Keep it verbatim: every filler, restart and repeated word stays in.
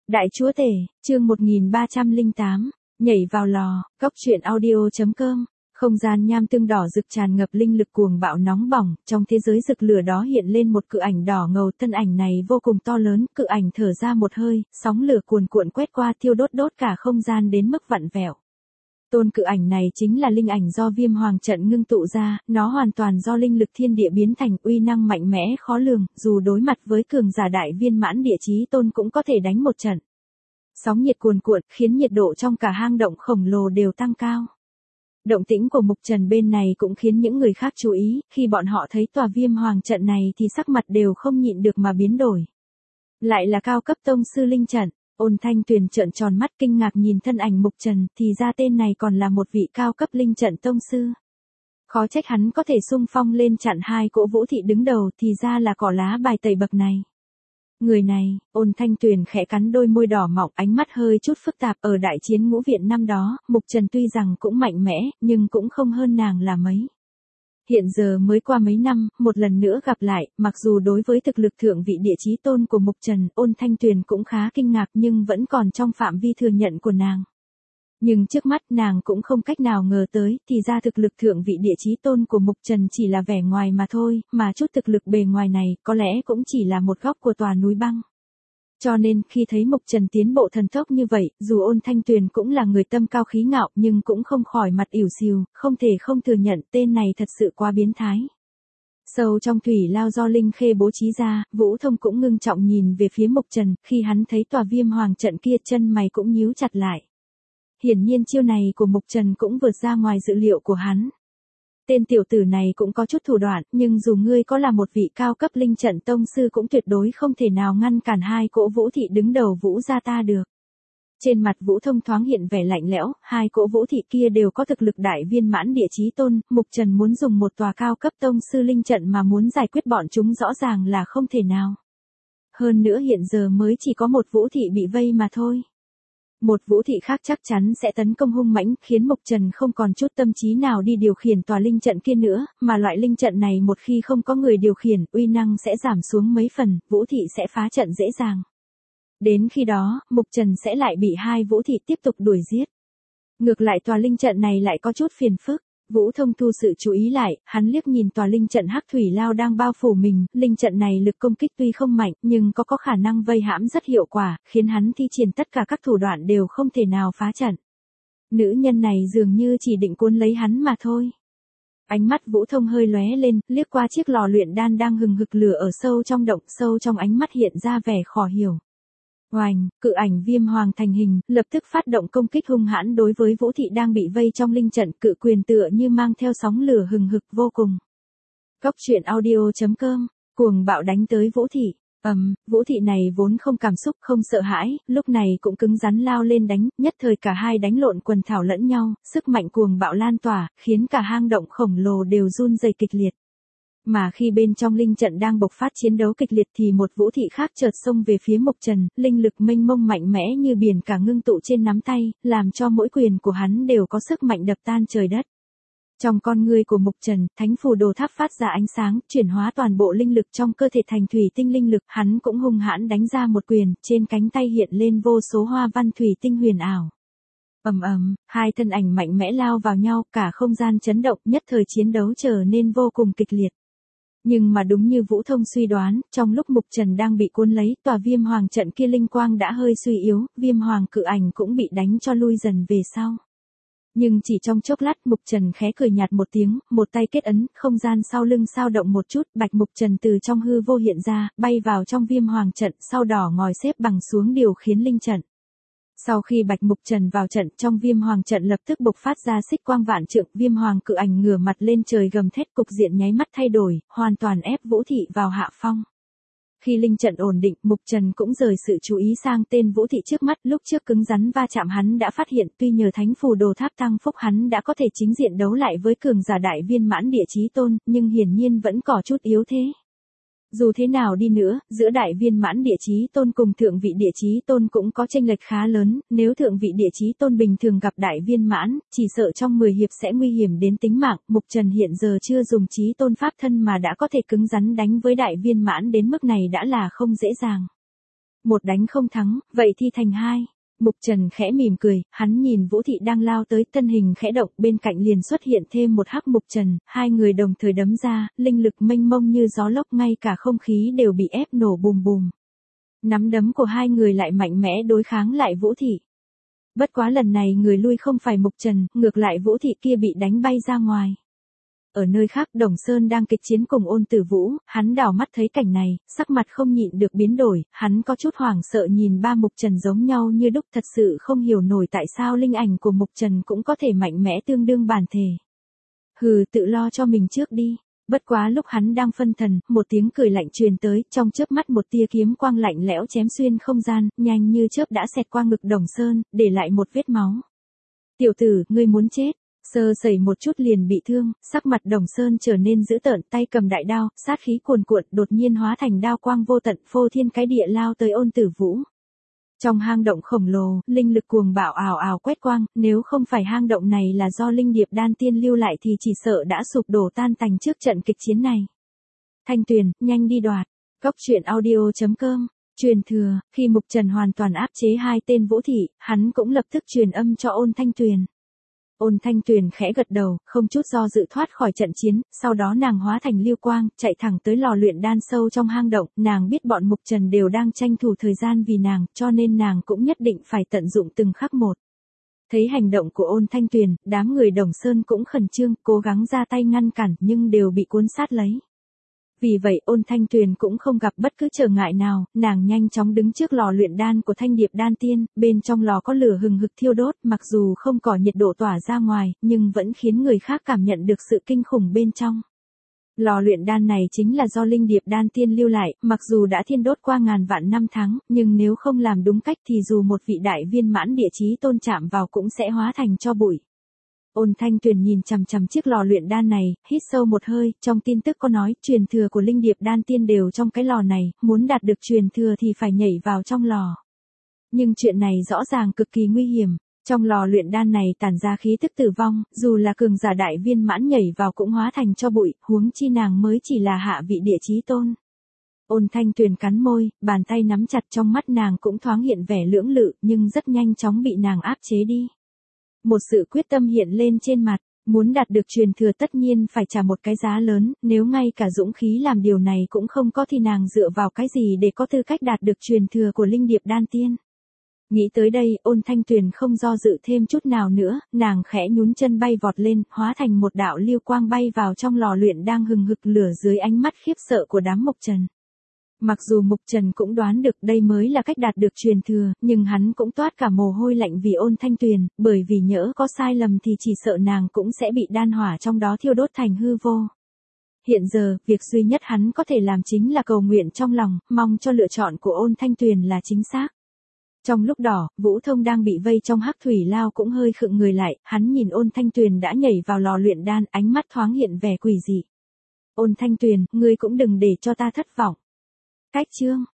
Đại Chúa Tể, chương một nghìn ba trăm lẻ tám, nhảy vào lò, góc truyện audio.com. Không gian nham tương đỏ rực tràn ngập linh lực cuồng bạo nóng bỏng, trong thế giới rực lửa đó hiện lên một cự ảnh đỏ ngầu, thân ảnh này vô cùng to lớn, cự ảnh thở ra một hơi, sóng lửa cuồn cuộn quét qua thiêu đốt đốt cả không gian đến mức vặn vẹo. Tôn cự ảnh này chính là linh ảnh do Viêm Hoàng trận ngưng tụ ra, nó hoàn toàn do linh lực thiên địa biến thành, uy năng mạnh mẽ khó lường, dù đối mặt với cường giả đại viên mãn địa chí tôn cũng có thể đánh một trận. Sóng nhiệt cuồn cuộn, khiến nhiệt độ trong cả hang động khổng lồ đều tăng cao. Động tĩnh của Mục Trần bên này cũng khiến những người khác chú ý, khi bọn họ thấy tòa Viêm Hoàng trận này thì sắc mặt đều không nhịn được mà biến đổi. Lại là cao cấp tông sư linh trận. Ôn Thanh Tuyền trợn tròn mắt kinh ngạc nhìn thân ảnh Mục Trần, thì ra tên này còn là một vị cao cấp linh trận tông sư. Khó trách hắn có thể xung phong lên chặn hai cỗ vũ thị đứng đầu, thì ra là cỏ lá bài tẩy bậc này. Người này, Ôn Thanh Tuyền khẽ cắn đôi môi đỏ mọng, ánh mắt hơi chút phức tạp. Ở đại chiến ngũ viện năm đó, Mục Trần tuy rằng cũng mạnh mẽ, nhưng cũng không hơn nàng là mấy. Hiện giờ mới qua mấy năm, một lần nữa gặp lại, mặc dù đối với thực lực thượng vị địa chí tôn của Mục Trần, Ôn Thanh Tuyền cũng khá kinh ngạc nhưng vẫn còn trong phạm vi thừa nhận của nàng. Nhưng trước mắt nàng cũng không cách nào ngờ tới, thì ra thực lực thượng vị địa chí tôn của Mục Trần chỉ là vẻ ngoài mà thôi, mà chút thực lực bề ngoài này có lẽ cũng chỉ là một góc của tòa núi băng. Cho nên, khi thấy Mục Trần tiến bộ thần tốc như vậy, dù Ôn Thanh Tuyền cũng là người tâm cao khí ngạo nhưng cũng không khỏi mặt ỉu xìu, không thể không thừa nhận tên này thật sự quá biến thái. Sâu trong thủy lao do Linh Khê bố trí ra, Vũ Thông cũng ngưng trọng nhìn về phía Mục Trần, khi hắn thấy tòa Viêm Hoàng trận kia chân mày cũng nhíu chặt lại. Hiển nhiên chiêu này của Mục Trần cũng vượt ra ngoài dự liệu của hắn. Tên tiểu tử này cũng có chút thủ đoạn, nhưng dù ngươi có là một vị cao cấp linh trận tông sư cũng tuyệt đối không thể nào ngăn cản hai cỗ vũ thị đứng đầu Vũ gia ta được. Trên mặt Vũ Thông thoáng hiện vẻ lạnh lẽo, hai cỗ vũ thị kia đều có thực lực đại viên mãn địa chí tôn, Mục Trần muốn dùng một tòa cao cấp tông sư linh trận mà muốn giải quyết bọn chúng rõ ràng là không thể nào. Hơn nữa hiện giờ mới chỉ có một vũ thị bị vây mà thôi. Một vũ thị khác chắc chắn sẽ tấn công hung mãnh, khiến Mục Trần không còn chút tâm trí nào đi điều khiển tòa linh trận kia nữa, mà loại linh trận này một khi không có người điều khiển, uy năng sẽ giảm xuống mấy phần, vũ thị sẽ phá trận dễ dàng. Đến khi đó, Mục Trần sẽ lại bị hai vũ thị tiếp tục đuổi giết. Ngược lại tòa linh trận này lại có chút phiền phức. Vũ Thông thu sự chú ý lại, hắn liếc nhìn tòa linh trận hắc thủy lao đang bao phủ mình, linh trận này lực công kích tuy không mạnh, nhưng có có khả năng vây hãm rất hiệu quả, khiến hắn thi triển tất cả các thủ đoạn đều không thể nào phá trận. Nữ nhân này dường như chỉ định cuốn lấy hắn mà thôi. Ánh mắt Vũ Thông hơi lóe lên, liếc qua chiếc lò luyện đan đang hừng hực lửa ở sâu trong động, sâu trong ánh mắt hiện ra vẻ khó hiểu. Oành, cự ảnh Viêm Hoàng thành hình, lập tức phát động công kích hung hãn đối với vũ thị đang bị vây trong linh trận, cự quyền tựa như mang theo sóng lửa hừng hực vô cùng. Góc truyện audio.com, cuồng bạo đánh tới vũ thị. Ầm, um, vũ thị này vốn không cảm xúc, không sợ hãi, lúc này cũng cứng rắn lao lên đánh, nhất thời cả hai đánh lộn quần thảo lẫn nhau, sức mạnh cuồng bạo lan tỏa, khiến cả hang động khổng lồ đều run rẩy kịch liệt. Mà khi bên trong linh trận đang bộc phát chiến đấu kịch liệt thì một vũ thị khác chợt xông về phía Mục Trần, linh lực mênh mông mạnh mẽ như biển cả ngưng tụ trên nắm tay, làm cho mỗi quyền của hắn đều có sức mạnh đập tan trời đất. Trong con ngươi của Mục Trần, thánh phù đồ tháp phát ra ánh sáng, chuyển hóa toàn bộ linh lực trong cơ thể thành thủy tinh linh lực, hắn cũng hung hãn đánh ra một quyền, trên cánh tay hiện lên vô số hoa văn thủy tinh huyền ảo. Ầm ầm, hai thân ảnh mạnh mẽ lao vào nhau, cả không gian chấn động, nhất thời chiến đấu trở nên vô cùng kịch liệt. Nhưng mà đúng như Vũ Thông suy đoán, trong lúc Mục Trần đang bị cuốn lấy, tòa Viêm Hoàng trận kia linh quang đã hơi suy yếu, Viêm Hoàng cự ảnh cũng bị đánh cho lui dần về sau. Nhưng chỉ trong chốc lát Mục Trần khẽ cười nhạt một tiếng, một tay kết ấn, không gian sau lưng sao động một chút, Bạch Mục Trần từ trong hư vô hiện ra, bay vào trong Viêm Hoàng trận, sau đỏ ngòi xếp bằng xuống điều khiển linh trận. Sau khi Bạch Mục Trần vào trận, trong Viêm Hoàng trận lập tức bộc phát ra xích quang vạn trượng, Viêm Hoàng cự ảnh ngửa mặt lên trời gầm thét, cục diện nháy mắt thay đổi, hoàn toàn ép vũ thị vào hạ phong. Khi linh trận ổn định, Mục Trần cũng rời sự chú ý sang tên vũ thị trước mắt, lúc trước cứng rắn va chạm hắn đã phát hiện, tuy nhờ thánh phù đồ tháp tăng phúc hắn đã có thể chính diện đấu lại với cường giả đại viên mãn địa chí tôn, nhưng hiển nhiên vẫn có chút yếu thế. Dù thế nào đi nữa, giữa đại viên mãn địa chí tôn cùng thượng vị địa chí tôn cũng có chênh lệch khá lớn, nếu thượng vị địa chí tôn bình thường gặp đại viên mãn, chỉ sợ trong mười hiệp sẽ nguy hiểm đến tính mạng, Mục Trần hiện giờ chưa dùng chí tôn pháp thân mà đã có thể cứng rắn đánh với đại viên mãn đến mức này đã là không dễ dàng. Một đánh không thắng, vậy thì thành hai. Mục Trần khẽ mỉm cười, hắn nhìn Vũ Thị đang lao tới, thân hình khẽ động, bên cạnh liền xuất hiện thêm một hắc Mục Trần, hai người đồng thời đấm ra, linh lực mênh mông như gió lốc, ngay cả không khí đều bị ép nổ bùm bùm. Nắm đấm của hai người lại mạnh mẽ đối kháng lại Vũ Thị. Bất quá lần này người lui không phải Mục Trần, ngược lại Vũ Thị kia bị đánh bay ra ngoài. Ở nơi khác Đồng Sơn đang kịch chiến cùng Ôn Tử Vũ, hắn đảo mắt thấy cảnh này, sắc mặt không nhịn được biến đổi, hắn có chút hoảng sợ nhìn ba Mục Trần giống nhau như đúc, thật sự không hiểu nổi tại sao linh ảnh của Mục Trần cũng có thể mạnh mẽ tương đương bản thể. Hừ, tự lo cho mình trước đi. Bất quá lúc hắn đang phân thần, một tiếng cười lạnh truyền tới, trong chớp mắt một tia kiếm quang lạnh lẽo chém xuyên không gian, nhanh như chớp đã xẹt qua ngực Đồng Sơn, để lại một vết máu. Tiểu tử, ngươi muốn chết. Sơ sẩy một chút liền bị thương, sắc mặt Đồng Sơn trở nên dữ tợn, tay cầm đại đao, sát khí cuồn cuộn, đột nhiên hóa thành đao quang vô tận, phô thiên cái địa lao tới Ôn Tử Vũ. Trong hang động khổng lồ, linh lực cuồng bạo ào ào quét quang, nếu không phải hang động này là do linh điệp đan tiên lưu lại thì chỉ sợ đã sụp đổ tan tành trước trận kịch chiến này. Thanh Tuyền, nhanh đi đoạt. Cốc truyện audio chấm com. Truyền thừa, khi Mục Trần hoàn toàn áp chế hai tên Vũ Thị, hắn cũng lập tức truyền âm cho Ôn Thanh Tuyền. Ôn Thanh Tuyền khẽ gật đầu, không chút do dự thoát khỏi trận chiến, sau đó nàng hóa thành lưu quang, chạy thẳng tới lò luyện đan sâu trong hang động, nàng biết bọn Mục Trần đều đang tranh thủ thời gian vì nàng, cho nên nàng cũng nhất định phải tận dụng từng khắc một. Thấy hành động của Ôn Thanh Tuyền, đám người Đồng Sơn cũng khẩn trương, cố gắng ra tay ngăn cản, nhưng đều bị cuốn sát lấy. Vì vậy Ôn Thanh Tuyền cũng không gặp bất cứ trở ngại nào, nàng nhanh chóng đứng trước lò luyện đan của Thanh Điệp Đan Tiên, bên trong lò có lửa hừng hực thiêu đốt, mặc dù không có nhiệt độ tỏa ra ngoài, nhưng vẫn khiến người khác cảm nhận được sự kinh khủng bên trong. Lò luyện đan này chính là do Linh Điệp Đan Tiên lưu lại, mặc dù đã thiên đốt qua ngàn vạn năm tháng, nhưng nếu không làm đúng cách thì dù một vị đại viên mãn địa chí tôn chạm vào cũng sẽ hóa thành tro bụi. Ôn Thanh Tuyền nhìn chằm chằm chiếc lò luyện đan này, hít sâu một hơi, trong tin tức có nói, truyền thừa của Linh Điệp Đan Tiên đều trong cái lò này, muốn đạt được truyền thừa thì phải nhảy vào trong lò. Nhưng chuyện này rõ ràng cực kỳ nguy hiểm, trong lò luyện đan này tản ra khí tức tử vong, dù là cường giả đại viên mãn nhảy vào cũng hóa thành tro bụi, huống chi nàng mới chỉ là hạ vị địa chí tôn. Ôn Thanh Tuyền cắn môi, bàn tay nắm chặt, trong mắt nàng cũng thoáng hiện vẻ lưỡng lự, nhưng rất nhanh chóng bị nàng áp chế đi. Một sự quyết tâm hiện lên trên mặt, muốn đạt được truyền thừa tất nhiên phải trả một cái giá lớn, nếu ngay cả dũng khí làm điều này cũng không có thì nàng dựa vào cái gì để có tư cách đạt được truyền thừa của Linh Điệp Đan Tiên. Nghĩ tới đây, Ôn Thanh Tuyền không do dự thêm chút nào nữa, nàng khẽ nhún chân bay vọt lên, hóa thành một đạo lưu quang bay vào trong lò luyện đang hừng hực lửa dưới ánh mắt khiếp sợ của đám Mục Trần. Mặc dù Mục Trần cũng đoán được đây mới là cách đạt được truyền thừa, nhưng hắn cũng toát cả mồ hôi lạnh vì Ôn Thanh Tuyền, bởi vì nhỡ có sai lầm thì chỉ sợ nàng cũng sẽ bị đan hỏa trong đó thiêu đốt thành hư vô. Hiện giờ, việc duy nhất hắn có thể làm chính là cầu nguyện trong lòng, mong cho lựa chọn của Ôn Thanh Tuyền là chính xác. Trong lúc đó, Vũ Thông đang bị vây trong hắc thủy lao cũng hơi khựng người lại, hắn nhìn Ôn Thanh Tuyền đã nhảy vào lò luyện đan, ánh mắt thoáng hiện vẻ quỷ dị. Ôn Thanh Tuyền, ngươi cũng đừng để cho ta thất vọng. Cách chương